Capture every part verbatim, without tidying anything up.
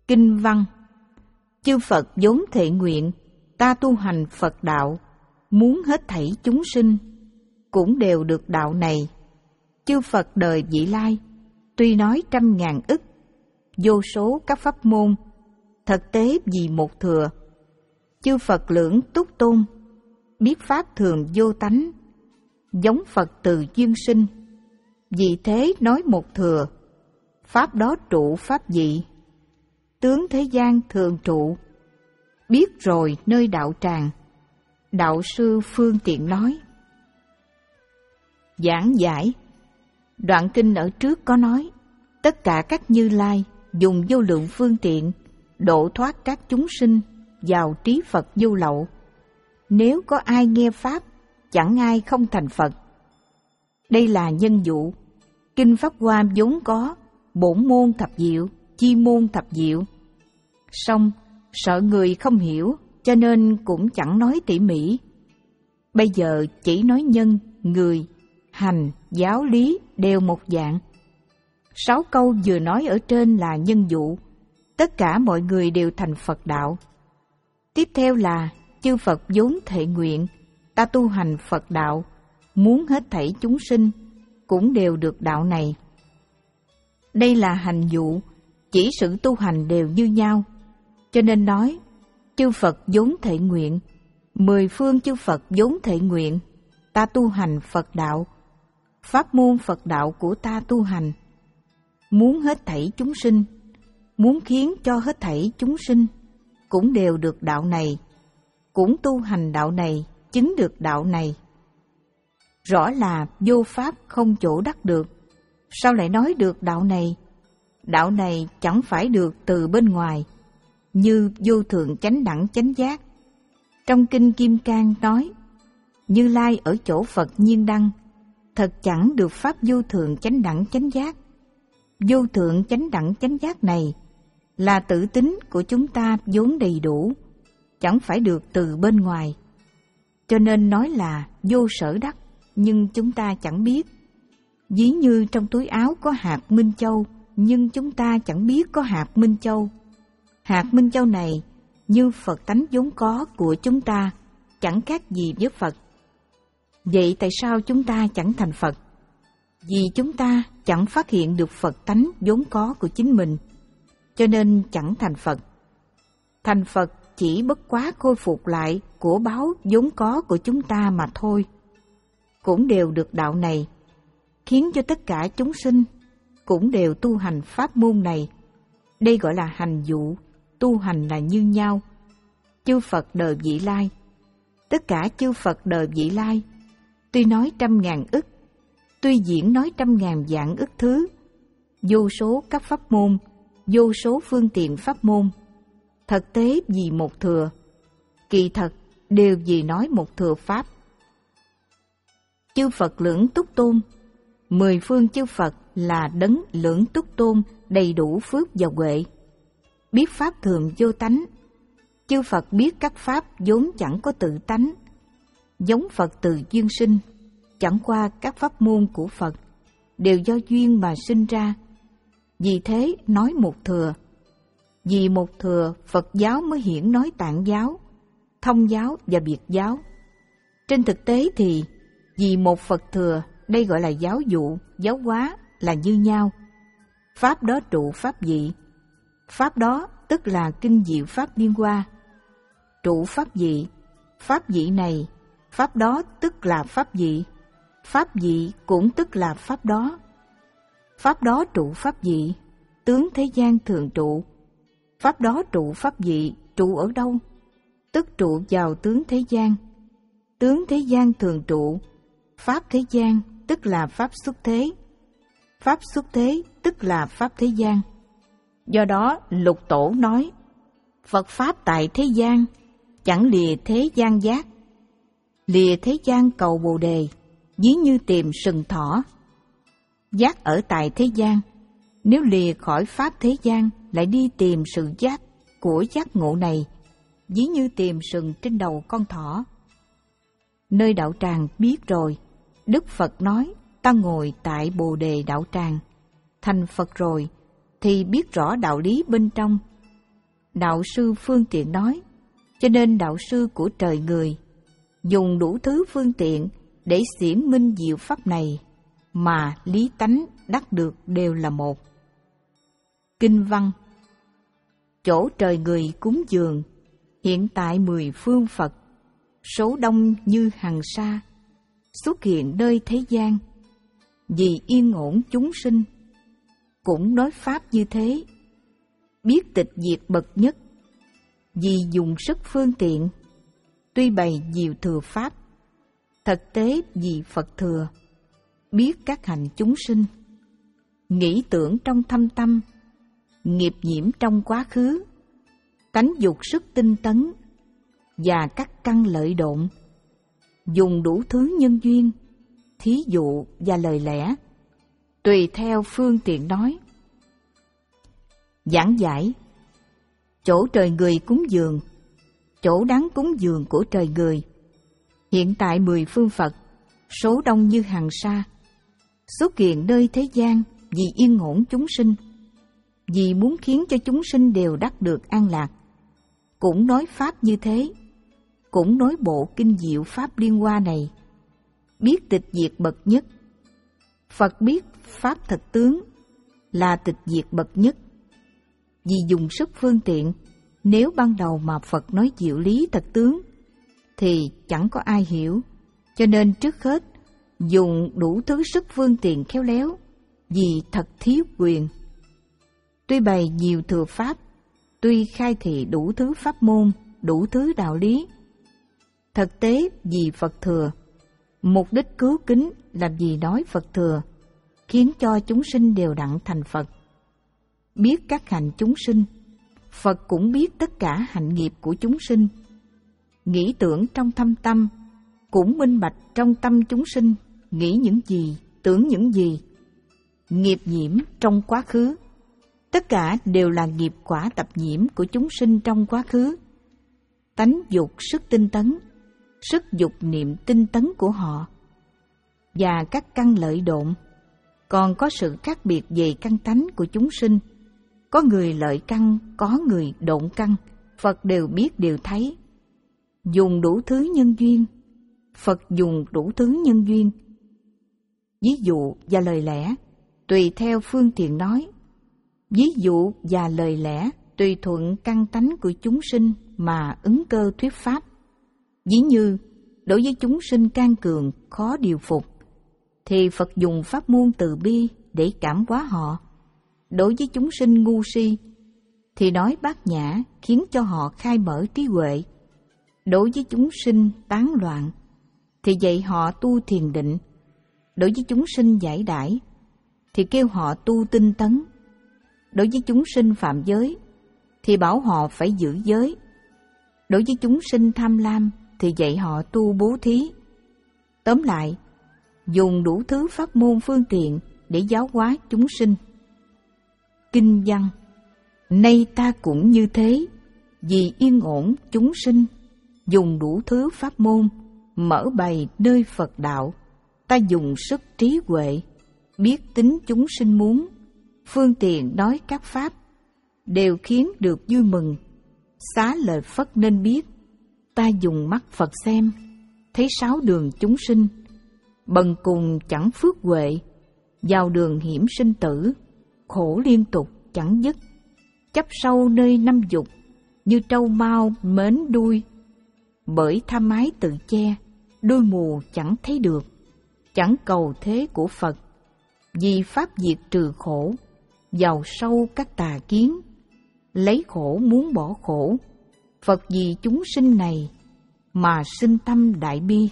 Kinh văn: chư Phật vốn thệ nguyện, ta tu hành Phật đạo, muốn hết thảy chúng sinh cũng đều được đạo này. Chư Phật đời vị lai, tuy nói trăm ngàn ức, vô số các pháp môn, thực tế vì một thừa. Chư Phật lưỡng túc tôn, biết pháp thường vô tánh, giống Phật từ duyên sinh, vì thế nói một thừa. Pháp đó trụ pháp vị, tướng thế gian thường trụ, biết rồi nơi đạo tràng, đạo sư phương tiện nói. Giảng giải: đoạn kinh ở trước có nói, tất cả các Như Lai dùng vô lượng phương tiện độ thoát các chúng sinh vào trí Phật vô lậu. Nếu có ai nghe pháp, chẳng ai không thành Phật. Đây là nhân dụ. Kinh Pháp Hoa vốn có bổn môn thập diệu, chi môn thập diệu. Song sợ người không hiểu, cho nên cũng chẳng nói tỉ mỉ. Bây giờ chỉ nói nhân, người, hành, giáo lý đều một dạng. Sáu câu vừa nói ở trên là nhân dụ, tất cả mọi người đều thành Phật đạo. Tiếp theo là chư Phật vốn thệ nguyện, ta tu hành Phật đạo, muốn hết thảy chúng sinh cũng đều được đạo này. Đây là hành dụ, chỉ sự tu hành đều như nhau, cho nên nói chư Phật vốn thệ nguyện, mười phương chư Phật vốn thệ nguyện, ta tu hành Phật đạo, pháp môn Phật đạo của ta tu hành, muốn hết thảy chúng sinh, muốn khiến cho hết thảy chúng sinh cũng đều được đạo này, cũng tu hành đạo này, chứng được đạo này. Rõ là vô pháp không chỗ đắc được, sao lại nói được đạo này? Đạo này chẳng phải được từ bên ngoài, như vô thượng chánh đẳng chánh giác. Trong kinh Kim Cang nói, Như Lai ở chỗ Phật Nhiên Đăng, thật chẳng được pháp vô thượng chánh đẳng chánh giác. Vô thượng chánh đẳng chánh giác này là tự tính của chúng ta vốn đầy đủ, chẳng phải được từ bên ngoài. Cho nên nói là vô sở đắc, nhưng chúng ta chẳng biết. Ví như trong túi áo có hạt Minh Châu, nhưng chúng ta chẳng biết có hạt Minh Châu. Hạt Minh Châu này như Phật tánh vốn có của chúng ta, chẳng khác gì với Phật. Vậy tại sao chúng ta chẳng thành Phật? Vì chúng ta chẳng phát hiện được Phật tánh vốn có của chính mình, cho nên chẳng thành Phật. Thành Phật chỉ bất quá khôi phục lại của báu vốn có của chúng ta mà thôi. Cũng đều được đạo này, khiến cho tất cả chúng sinh cũng đều tu hành pháp môn này. Đây gọi là hành dụ, tu hành là như nhau. Chư Phật đời vị lai, tất cả chư Phật đời vị lai, tuy nói trăm ngàn ức, tuy diễn nói trăm ngàn vạn ức thứ, vô số các pháp môn, vô số phương tiện pháp môn, thực tế vì một thừa, kỳ thật đều vì nói một thừa pháp. Chư Phật lưỡng túc tôn, mười phương chư Phật là đấng lưỡng túc tôn đầy đủ phước và huệ, biết pháp thường vô tánh. Chư Phật biết các pháp vốn chẳng có tự tánh, giống Phật từ duyên sinh, chẳng qua các pháp môn của Phật đều do duyên mà sinh ra. Vì thế nói một thừa. Vì một thừa, Phật giáo mới hiển nói Tạng giáo, Thông giáo và Biệt giáo. Trên thực tế thì vì một Phật thừa, đây gọi là giáo dụ, giáo hóa là như nhau. Pháp đó trụ pháp vị, pháp đó tức là kinh diệu pháp liên hoa. Trụ pháp vị, pháp vị này, pháp đó tức là pháp vị, pháp vị cũng tức là pháp đó. Pháp đó trụ pháp vị, tướng thế gian thường trụ. Pháp đó trụ pháp vị, trụ ở đâu? Tức trụ vào tướng thế gian. Tướng thế gian thường trụ, pháp thế gian tức là pháp xuất thế. Pháp xuất thế tức là pháp thế gian. Do đó Lục Tổ nói, Phật Pháp tại thế gian, chẳng lìa thế gian giác. Lìa thế gian cầu Bồ Đề, ví như tìm sừng thỏ. Giác ở tại thế gian, nếu lìa khỏi Pháp thế gian, lại đi tìm sự giác của giác ngộ này, ví như tìm sừng trên đầu con thỏ. Nơi đạo tràng biết rồi, Đức Phật nói, ta ngồi tại Bồ Đề đạo tràng, thành Phật rồi, thì biết rõ đạo lý bên trong, đạo sư phương tiện nói, cho nên đạo sư của trời người dùng đủ thứ phương tiện để xiển minh diệu pháp này, mà lý tánh đắc được đều là một. Kinh văn: chỗ trời người cúng dường, hiện tại mười phương Phật, số đông như hằng sa, xuất hiện nơi thế gian, vì yên ổn chúng sinh, cũng nói pháp như thế, biết tịch diệt bậc nhất, vì dùng sức phương tiện, tuy bày nhiều thừa pháp, thực tế vì Phật thừa, biết các hành chúng sinh, nghĩ tưởng trong thâm tâm, nghiệp nhiễm trong quá khứ, tánh dục sức tinh tấn, và các căn lợi độn, dùng đủ thứ nhân duyên, thí dụ và lời lẽ, tùy theo phương tiện nói. Giảng giải: chỗ trời người cúng dường, chỗ đáng cúng dường của trời người, hiện tại mười phương Phật, số đông như hằng sa, xuất hiện nơi thế gian vì yên ổn chúng sinh, vì muốn khiến cho chúng sinh đều đắc được an lạc, cũng nói pháp như thế, cũng nói bộ kinh diệu pháp liên hoa này, biết tịch diệt bậc nhất. Phật biết pháp thật tướng là tịch diệt bậc nhất, vì dùng sức phương tiện. Nếu ban đầu mà Phật nói diệu lý thật tướng thì chẳng có ai hiểu, cho nên trước hết dùng đủ thứ sức phương tiện khéo léo, vì thật thiếu quyền. Tuy bày nhiều thừa pháp, tuy khai thị đủ thứ pháp môn, đủ thứ đạo lý, thực tế vì Phật thừa, mục đích cứu kính là vì nói Phật thừa, khiến cho chúng sinh đều đặng thành Phật. Biết các hành chúng sinh, Phật cũng biết tất cả hạnh nghiệp của chúng sinh. Nghĩ tưởng trong thâm tâm, cũng minh bạch trong tâm chúng sinh nghĩ những gì, tưởng những gì. Nghiệp nhiễm trong quá khứ, tất cả đều là nghiệp quả tập nhiễm của chúng sinh trong quá khứ. Tánh dục sức tinh tấn, sức dục niệm tinh tấn của họ, và các căn lợi độn. Còn có sự khác biệt về căn tánh của chúng sinh. Có người lợi căn, có người độn căn, Phật đều biết đều thấy. Dùng đủ thứ nhân duyên, Phật dùng đủ thứ nhân duyên. Ví dụ và lời lẽ, tùy theo phương tiện nói. Ví dụ và lời lẽ tùy thuận căn tánh của chúng sinh mà ứng cơ thuyết pháp. Ví như, đối với chúng sinh can cường, khó điều phục, thì Phật dùng pháp môn từ bi để cảm hóa họ. Đối với chúng sinh ngu si, thì nói bát nhã khiến cho họ khai mở trí huệ. Đối với chúng sinh tán loạn, thì dạy họ tu thiền định. Đối với chúng sinh giải đãi, thì kêu họ tu tinh tấn. Đối với chúng sinh phạm giới, thì bảo họ phải giữ giới. Đối với chúng sinh tham lam, thì dạy họ tu bố thí. Tóm lại, dùng đủ thứ pháp môn phương tiện để giáo hóa chúng sinh. Kinh văn: nay ta cũng như thế, vì yên ổn chúng sinh, dùng đủ thứ pháp môn, mở bày nơi Phật đạo. Ta dùng sức trí huệ, biết tính chúng sinh muốn, phương tiện nói các pháp, đều khiến được vui mừng. Xá lợi Phất nên biết, ta dùng mắt Phật xem, thấy sáu đường chúng sinh, bần cùng chẳng phước huệ, vào đường hiểm sinh tử, khổ liên tục chẳng dứt, chấp sâu nơi năm dục, như trâu mau mến đuôi. Bởi tham ái tự che, đuôi mù chẳng thấy được, chẳng cầu thế của Phật, vì pháp diệt trừ khổ, vào sâu các tà kiến, lấy khổ muốn bỏ khổ. Phật vì chúng sinh này mà sinh tâm đại bi.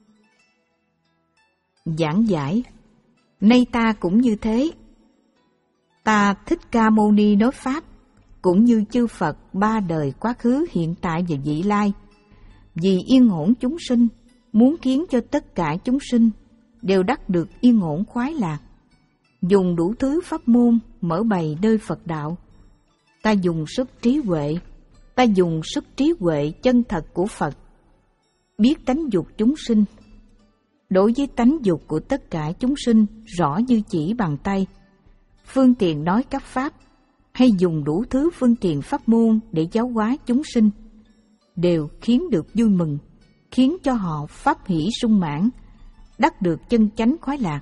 Giảng giải: nay ta cũng như thế. Ta Thích Ca Mâu Ni nói pháp, cũng như chư Phật ba đời quá khứ, hiện tại và vị lai, vì yên ổn chúng sinh, muốn khiến cho tất cả chúng sinh đều đắc được yên ổn khoái lạc, dùng đủ thứ pháp môn mở bày nơi Phật đạo. Ta dùng sức trí huệ, ta dùng sức trí huệ chân thật của Phật, biết tánh dục chúng sinh. Đối với tánh dục của tất cả chúng sinh rõ như chỉ bàn tay, phương tiện nói các pháp, hay dùng đủ thứ phương tiện pháp môn để giáo hóa chúng sinh, đều khiến được vui mừng, khiến cho họ pháp hỷ sung mãn, đắc được chân chánh khoái lạc.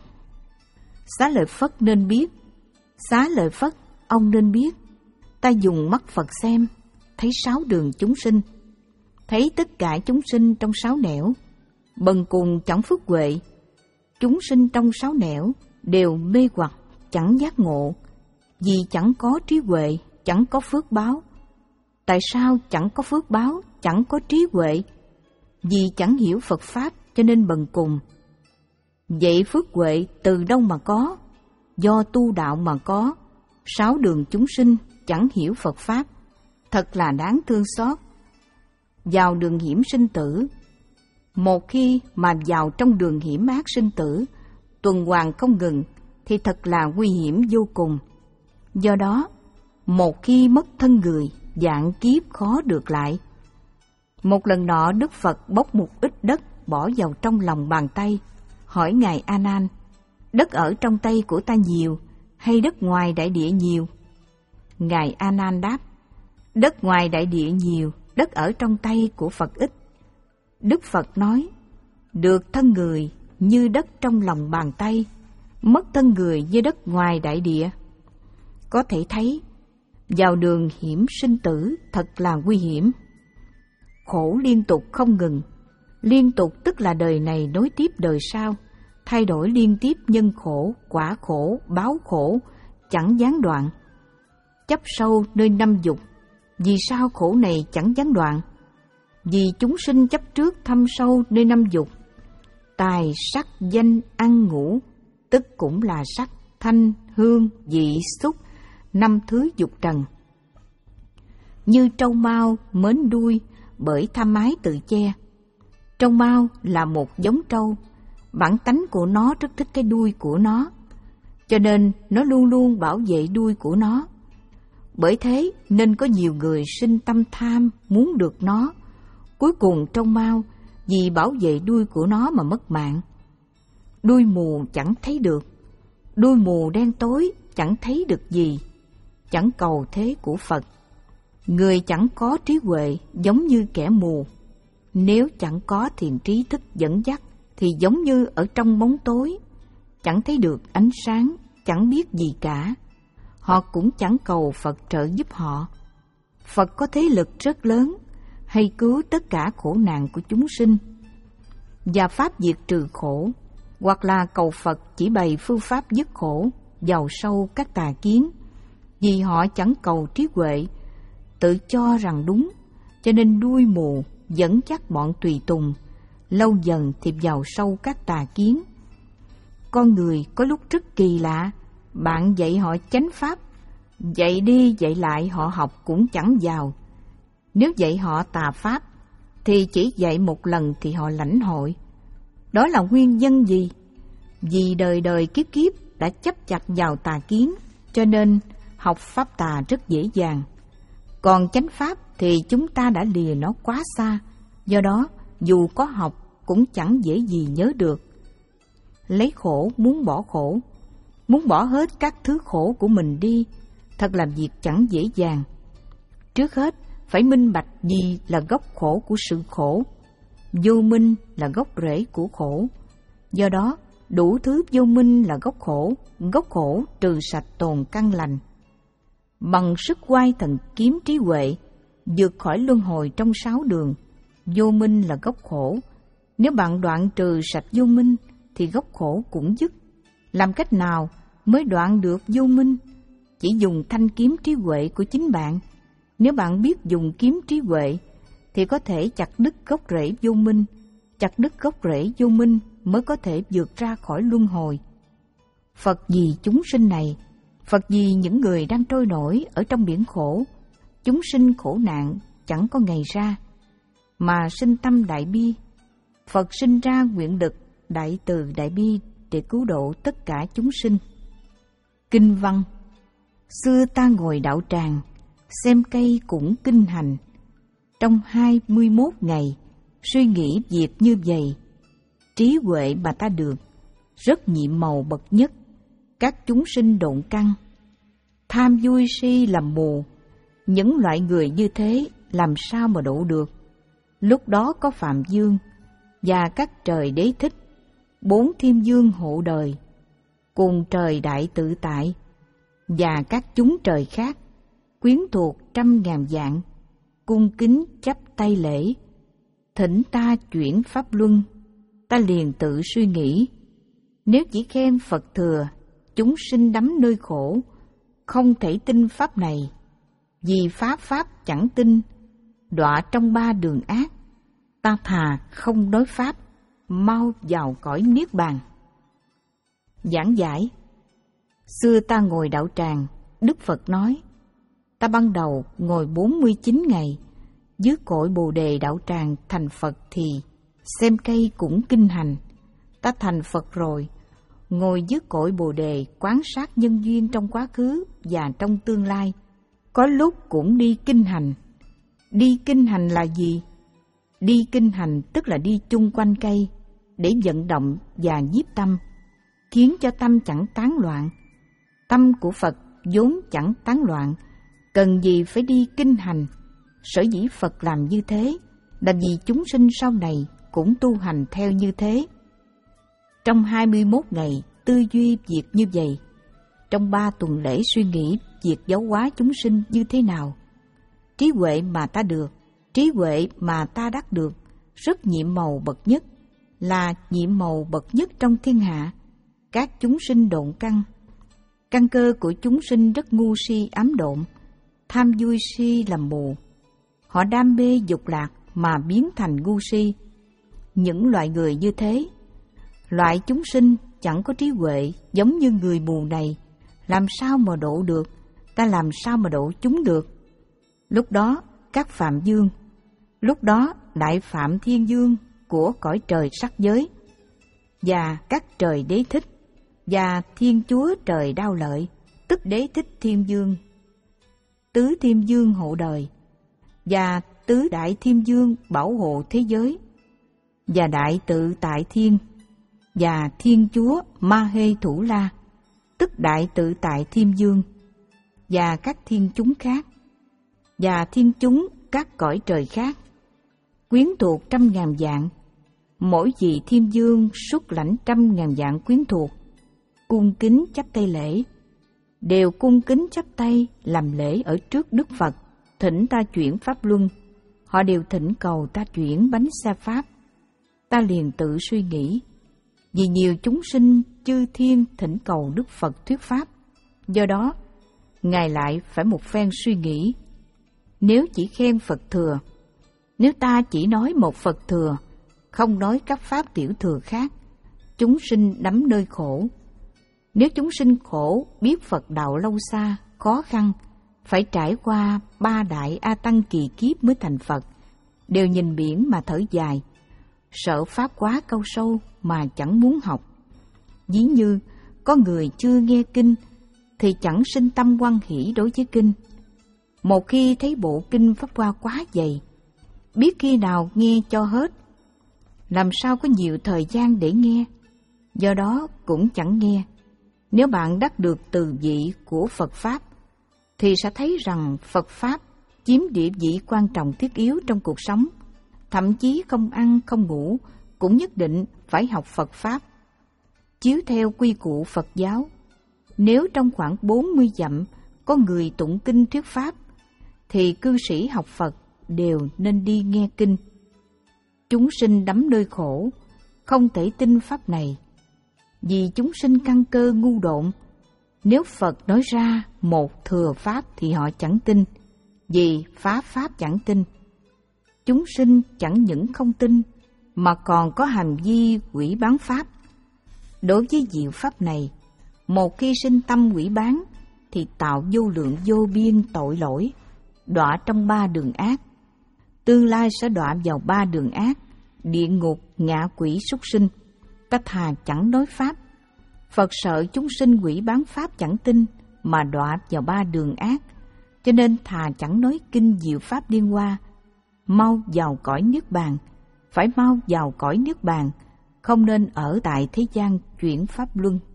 Xá Lợi Phất nên biết, Xá Lợi Phất, ông nên biết, ta dùng mắt Phật xem, thấy sáu đường chúng sinh, thấy tất cả chúng sinh trong sáu nẻo, bần cùng chẳng phước huệ. Chúng sinh trong sáu nẻo đều mê hoặc, chẳng giác ngộ, vì chẳng có trí huệ, chẳng có phước báo. Tại sao chẳng có phước báo, chẳng có trí huệ? Vì chẳng hiểu Phật Pháp cho nên bần cùng. Vậy phước huệ từ đâu mà có? Do tu đạo mà có. Sáu đường chúng sinh chẳng hiểu Phật Pháp, thật là đáng thương xót. Vào đường hiểm sinh tử, một khi mà vào trong đường hiểm ác sinh tử, tuần hoàn không ngừng, thì thật là nguy hiểm vô cùng. Do đó, một khi mất thân người, vạn kiếp khó được lại. Một lần nọ, Đức Phật bốc một ít đất bỏ vào trong lòng bàn tay, hỏi Ngài A Nan: đất ở trong tay của ta nhiều hay đất ngoài đại địa nhiều? Ngài A Nan đáp: đất ngoài đại địa nhiều, đất ở trong tay của Phật ít. Đức Phật nói: được thân người như đất trong lòng bàn tay, mất thân người như đất ngoài đại địa. Có thể thấy, vào đường hiểm sinh tử thật là nguy hiểm. Khổ liên tục không ngừng, liên tục tức là đời này nối tiếp đời sau, thay đổi liên tiếp nhân khổ, quả khổ, báo khổ, chẳng gián đoạn. Chấp sâu nơi năm dục, vì sao khổ này chẳng gián đoạn? Vì chúng sinh chấp trước thâm sâu nơi năm dục. Tài, sắc, danh, ăn, ngủ, tức cũng là sắc, thanh, hương, vị, xúc, năm thứ dục trần. Như trâu mao mến đuôi bởi tham ái tự che. Trâu mao là một giống trâu, bản tánh của nó rất thích cái đuôi của nó, cho nên nó luôn luôn bảo vệ đuôi của nó. Bởi thế nên có nhiều người sinh tâm tham muốn được nó. Cuối cùng trâu mao vì bảo vệ đuôi của nó mà mất mạng. Đuôi mù chẳng thấy được, đuôi mù đen tối chẳng thấy được gì, chẳng cầu thế của Phật. Người chẳng có trí huệ giống như kẻ mù. Nếu chẳng có thiền trí thức dẫn dắt thì giống như ở trong bóng tối, chẳng thấy được ánh sáng, chẳng biết gì cả. Họ cũng chẳng cầu Phật trợ giúp họ. Phật có thế lực rất lớn, hay cứu tất cả khổ nạn của chúng sinh, và pháp diệt trừ khổ, hoặc là cầu Phật chỉ bày phương pháp dứt khổ, giàu sâu các tà kiến. Vì họ chẳng cầu trí huệ, tự cho rằng đúng, cho nên đuôi mù dẫn dắt bọn tùy tùng, lâu dần thì vào sâu các tà kiến. Con người có lúc rất kỳ lạ, bạn dạy họ chánh pháp, dạy đi dạy lại họ học cũng chẳng vào. Nếu dạy họ tà pháp, thì chỉ dạy một lần thì họ lãnh hội. Đó là nguyên nhân gì? Vì đời đời kiếp kiếp đã chấp chặt vào tà kiến, cho nên học pháp tà rất dễ dàng. Còn chánh pháp thì chúng ta đã lìa nó quá xa, do đó dù có học cũng chẳng dễ gì nhớ được. Lấy khổ muốn bỏ khổ, muốn bỏ hết các thứ khổ của mình đi, thật là việc chẳng dễ dàng. Trước hết phải minh bạch gì là gốc khổ của sự khổ. Vô minh là gốc rễ của khổ. Do đó, đủ thứ vô minh là gốc khổ, gốc khổ trừ sạch tồn căn lành. Bằng sức oai thần kiếm trí huệ, vượt khỏi luân hồi trong sáu đường. Vô minh là gốc khổ. Nếu bạn đoạn trừ sạch vô minh, thì gốc khổ cũng dứt. Làm cách nào mới đoạn được vô minh? Chỉ dùng thanh kiếm trí huệ của chính bạn. Nếu bạn biết dùng kiếm trí huệ, thì có thể chặt đứt gốc rễ vô minh. Chặt đứt gốc rễ vô minh mới có thể vượt ra khỏi luân hồi. Phật vì chúng sinh này, Phật vì những người đang trôi nổi ở trong biển khổ, chúng sinh khổ nạn chẳng có ngày ra, mà sinh tâm đại bi. Phật sinh ra nguyện lực đại từ đại bi để cứu độ tất cả chúng sinh. Kinh văn: xưa ta ngồi đạo tràng, xem cây cũng kinh hành. Trong hai mươi mốt ngày, suy nghĩ việc như vậy. Trí huệ mà ta được, rất nhiệm màu bậc nhất, các chúng sinh độn căn. tham vui si làm mù. Những loại người như thế làm sao mà độ được? Lúc đó có Phạm Dương và các trời đế thích, bốn thiên dương hộ đời, cùng trời đại tự tại và các chúng trời khác, quyến thuộc trăm ngàn vạn, cung kính chắp tay lễ, thỉnh ta chuyển pháp luân. Ta liền tự suy nghĩ, nếu chỉ khen Phật thừa, chúng sinh đắm nơi khổ, không thể tin pháp này, vì phá pháp chẳng tin, đọa trong ba đường ác. Ta thà không nói pháp, mau vào cõi niết bàn. Giảng giải. Xưa ta ngồi đạo tràng, Đức Phật nói, ta ban đầu ngồi bốn mươi chín ngày, dưới cội Bồ Đề đạo tràng thành Phật thì xem cây cũng kinh hành. Ta thành Phật rồi, ngồi dưới cội Bồ Đề quán sát nhân duyên trong quá khứ và trong tương lai, có lúc cũng đi kinh hành. Đi kinh hành là gì? Đi kinh hành tức là đi chung quanh cây để vận động và nhiếp tâm, khiến cho tâm chẳng tán loạn. Tâm của Phật vốn chẳng tán loạn, cần gì phải đi kinh hành. Sở dĩ Phật làm như thế là vì chúng sinh sau này cũng tu hành theo như thế. Trong hai mươi mốt ngày tư duy việc như vậy, trong ba tuần lễ suy nghĩ việc giáo hóa chúng sinh như thế nào. Trí huệ mà ta được, trí huệ mà ta đắc được, rất nhiệm màu bậc nhất, là nhiệm màu bậc nhất trong thiên hạ. Các chúng sinh độn căn, căn cơ của chúng sinh rất ngu si ám độn, tham vui si làm mù. Họ đam mê dục lạc mà biến thành ngu si. Những loại người như thế, loại chúng sinh chẳng có trí huệ giống như người mù này, làm sao mà độ được? Ta làm sao mà độ chúng được? Lúc đó các Phạm Dương, lúc đó Đại Phạm Thiên Dương của cõi trời sắc giới, và các trời đế thích, và Thiên Chúa trời Đao Lợi, tức đế thích Thiên Dương, tứ Thiên Dương hộ đời, và tứ Đại Thiên Dương bảo hộ thế giới, và Đại Tự Tại Thiên, và Thiên Chúa Ma Hê Thủ La, tức Đại Tự Tại Thiên Dương, và các thiên chúng khác, và thiên chúng các cõi trời khác, quyến thuộc trăm ngàn vạn. Mỗi vị thiên dương xuất lãnh trăm ngàn vạn quyến thuộc, cung kính chắp tay lễ, đều cung kính chắp tay làm lễ ở trước Đức Phật, thỉnh ta chuyển pháp luân. Họ đều thỉnh cầu ta chuyển bánh xe pháp. Ta liền tự suy nghĩ, vì nhiều chúng sinh chư thiên thỉnh cầu Đức Phật thuyết pháp, do đó Ngài lại phải một phen suy nghĩ. Nếu chỉ khen Phật thừa, nếu ta chỉ nói một Phật thừa, không nói các pháp tiểu thừa khác, chúng sinh đắm nơi khổ. Nếu chúng sinh khổ biết Phật đạo lâu xa, khó khăn, phải trải qua ba đại A Tăng kỳ kiếp mới thành Phật, đều nhìn biển mà thở dài, sợ pháp quá câu sâu mà chẳng muốn học. Ví như có người chưa nghe kinh thì chẳng sinh tâm hoan hỷ đối với kinh. Một khi thấy bộ kinh pháp hoa quá dày, biết khi nào nghe cho hết, làm sao có nhiều thời gian để nghe, do đó cũng chẳng nghe. Nếu bạn đắc được từ vị của Phật Pháp, thì sẽ thấy rằng Phật Pháp chiếm địa vị quan trọng thiết yếu trong cuộc sống. Thậm chí không ăn không ngủ cũng nhất định phải học Phật Pháp, chiếu theo quy củ Phật giáo. Nếu trong khoảng bốn mươi dặm có người tụng kinh thuyết Pháp, thì cư sĩ học Phật đều nên đi nghe kinh. Chúng sinh đắm nơi khổ, không thể tin Pháp này, vì chúng sinh căn cơ ngu độn. Nếu Phật nói ra một thừa Pháp thì họ chẳng tin, vì phá Pháp chẳng tin. Chúng sinh chẳng những không tin, mà còn có hành vi quỷ bán Pháp. Đối với diệu Pháp này, một khi sinh tâm quỷ bán, thì tạo vô lượng vô biên tội lỗi, đọa trong ba đường ác. Tương lai sẽ đọa vào ba đường ác, địa ngục, ngạ quỷ, súc sinh. Ta thà chẳng nói Pháp. Phật sợ chúng sinh quỷ bán Pháp chẳng tin, mà đọa vào ba đường ác, cho nên thà chẳng nói kinh diệu Pháp liên hoa. Mau vào cõi niết bàn, phải mau vào cõi niết bàn, không nên ở tại thế gian chuyển pháp luân.